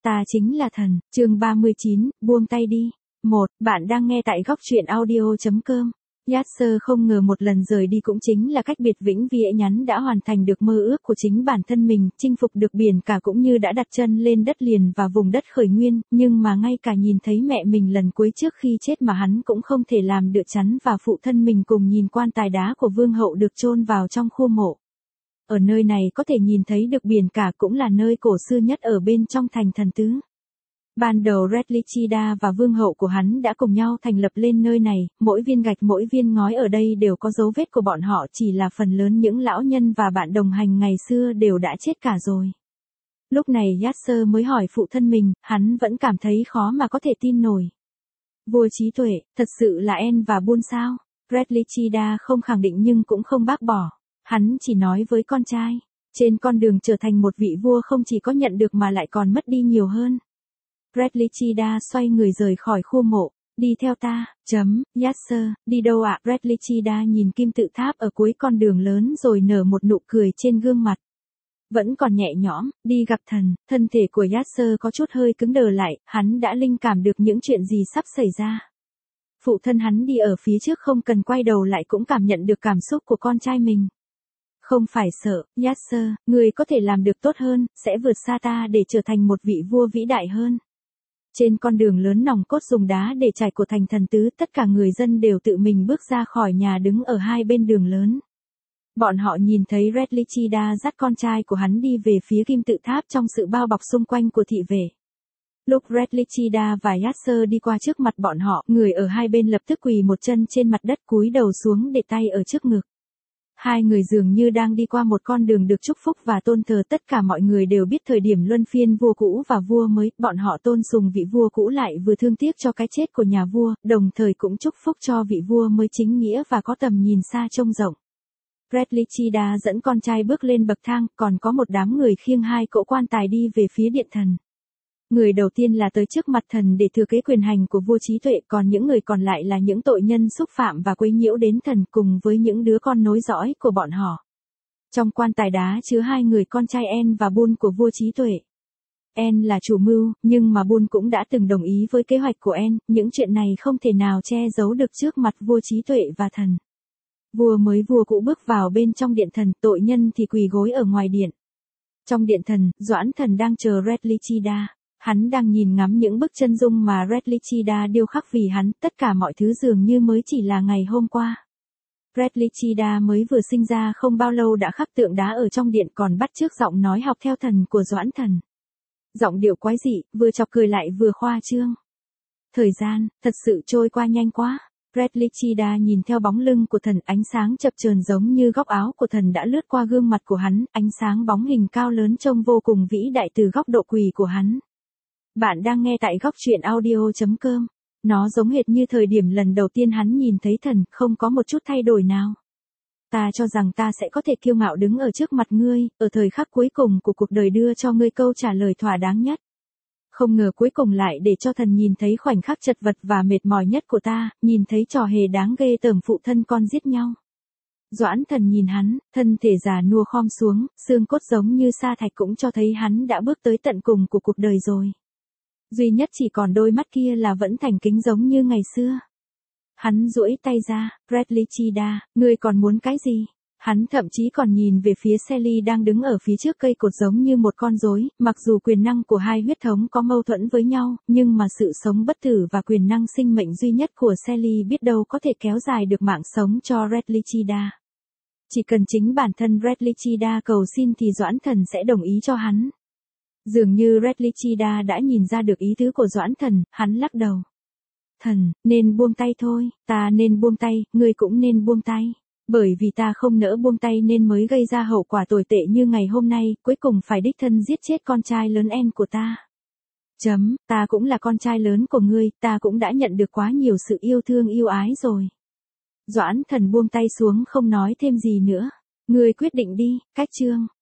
Ta chính là thần, chương 39, buông tay đi. 1. Bạn đang nghe tại góc truyện audio.com. Yasser không ngờ một lần rời đi cũng chính là cách biệt vĩnh viễn nhắn đã hoàn thành được mơ ước của chính bản thân mình, chinh phục được biển cả cũng như đã đặt chân lên đất liền và vùng đất khởi nguyên, nhưng mà ngay cả nhìn thấy mẹ mình lần cuối trước khi chết mà hắn cũng không thể làm được chắn và phụ thân mình cùng nhìn quan tài đá của vương hậu được chôn vào trong khu mộ. Ở nơi này có thể nhìn thấy được biển cả cũng là nơi cổ xưa nhất ở bên trong thành thần tứ. Ban đầu Redlichida và vương hậu của hắn đã cùng nhau thành lập lên nơi này, mỗi viên gạch mỗi viên ngói ở đây đều có dấu vết của bọn họ, chỉ là phần lớn những lão nhân và bạn đồng hành ngày xưa đều đã chết cả rồi. Lúc này Yasser mới hỏi phụ thân mình, hắn vẫn cảm thấy khó mà có thể tin nổi. Vua trí tuệ, thật sự là En và Bun sao? Redlichida không khẳng định nhưng cũng không bác bỏ. Hắn chỉ nói với con trai, trên con đường trở thành một vị vua không chỉ có nhận được mà lại còn mất đi nhiều hơn. Redlichida xoay người rời khỏi khu mộ, đi theo ta, Yasser, đi đâu ạ? Redlichida nhìn kim tự tháp ở cuối con đường lớn rồi nở một nụ cười trên gương mặt. Vẫn còn nhẹ nhõm, đi gặp thần, thân thể của Yasser có chút hơi cứng đờ lại, hắn đã linh cảm được những chuyện gì sắp xảy ra. Phụ thân hắn đi ở phía trước không cần quay đầu lại cũng cảm nhận được cảm xúc của con trai mình. Không phải sợ, Yasser, người có thể làm được tốt hơn, sẽ vượt xa ta để trở thành một vị vua vĩ đại hơn. Trên con đường lớn nòng cốt dùng đá để trải của thành thần tứ, tất cả người dân đều tự mình bước ra khỏi nhà đứng ở hai bên đường lớn. Bọn họ nhìn thấy Redlichida dắt con trai của hắn đi về phía kim tự tháp trong sự bao bọc xung quanh của thị vệ. Lúc Redlichida và Yasser đi qua trước mặt bọn họ, người ở hai bên lập tức quỳ một chân trên mặt đất cúi đầu xuống để tay ở trước ngực. Hai người dường như đang đi qua một con đường được chúc phúc và tôn thờ, tất cả mọi người đều biết thời điểm luân phiên vua cũ và vua mới, bọn họ tôn sùng vị vua cũ lại vừa thương tiếc cho cái chết của nhà vua, đồng thời cũng chúc phúc cho vị vua mới chính nghĩa và có tầm nhìn xa trông rộng. Redlichida dẫn con trai bước lên bậc thang, còn có một đám người khiêng hai cỗ quan tài đi về phía điện thần. Người đầu tiên là tới trước mặt thần để thừa kế quyền hành của vua trí tuệ, còn những người còn lại là những tội nhân xúc phạm và quấy nhiễu đến thần cùng với những đứa con nối dõi của bọn họ. Trong quan tài đá chứa hai người con trai En và Bun của vua trí tuệ. En là chủ mưu, nhưng mà Bun cũng đã từng đồng ý với kế hoạch của En, những chuyện này không thể nào che giấu được trước mặt vua trí tuệ và thần. Vua mới vua cũ bước vào bên trong điện thần, tội nhân thì quỳ gối ở ngoài điện. Trong điện thần, Doãn thần đang chờ Redlichida. Hắn đang nhìn ngắm những bức chân dung mà Redlichida điêu khắc vì hắn, tất cả mọi thứ dường như mới chỉ là ngày hôm qua. Redlichida mới vừa sinh ra không bao lâu đã khắc tượng đá ở trong điện, còn bắt chước giọng nói học theo thần của Doãn thần. Giọng điệu quái dị, vừa chọc cười lại vừa khoa trương. Thời gian, thật sự trôi qua nhanh quá. Redlichida nhìn theo bóng lưng của thần, ánh sáng chập chờn giống như góc áo của thần đã lướt qua gương mặt của hắn, ánh sáng bóng hình cao lớn trông vô cùng vĩ đại từ góc độ quỳ của hắn. Bạn đang nghe tại góc truyện audio.com. Nó giống hệt như thời điểm lần đầu tiên hắn nhìn thấy thần, không có một chút thay đổi nào. Ta cho rằng ta sẽ có thể kiêu ngạo đứng ở trước mặt ngươi, ở thời khắc cuối cùng của cuộc đời đưa cho ngươi câu trả lời thỏa đáng nhất. Không ngờ cuối cùng lại để cho thần nhìn thấy khoảnh khắc chật vật và mệt mỏi nhất của ta, nhìn thấy trò hề đáng ghê tởm phụ thân con giết nhau. Doãn thần nhìn hắn, thân thể già nua khom xuống, xương cốt giống như sa thạch cũng cho thấy hắn đã bước tới tận cùng của cuộc đời rồi. Duy nhất chỉ còn đôi mắt kia là vẫn thành kính giống như ngày xưa. Hắn duỗi tay ra, Redlichida, ngươi còn muốn cái gì? Hắn thậm chí còn nhìn về phía Sally đang đứng ở phía trước cây cột giống như một con rối, mặc dù quyền năng của hai huyết thống có mâu thuẫn với nhau, nhưng mà sự sống bất tử và quyền năng sinh mệnh duy nhất của Sally biết đâu có thể kéo dài được mạng sống cho Redlichida. Chỉ cần chính bản thân Redlichida cầu xin thì Doãn thần sẽ đồng ý cho hắn. Dường như Redlichida đã nhìn ra được ý tứ của Doãn thần, hắn lắc đầu. Thần, nên buông tay thôi, ta nên buông tay, ngươi cũng nên buông tay. Bởi vì ta không nỡ buông tay nên mới gây ra hậu quả tồi tệ như ngày hôm nay, cuối cùng phải đích thân giết chết con trai lớn En của ta. Ta cũng là con trai lớn của ngươi, ta cũng đã nhận được quá nhiều sự yêu thương yêu ái rồi. Doãn thần buông tay xuống không nói thêm gì nữa. Ngươi quyết định đi, cách chương.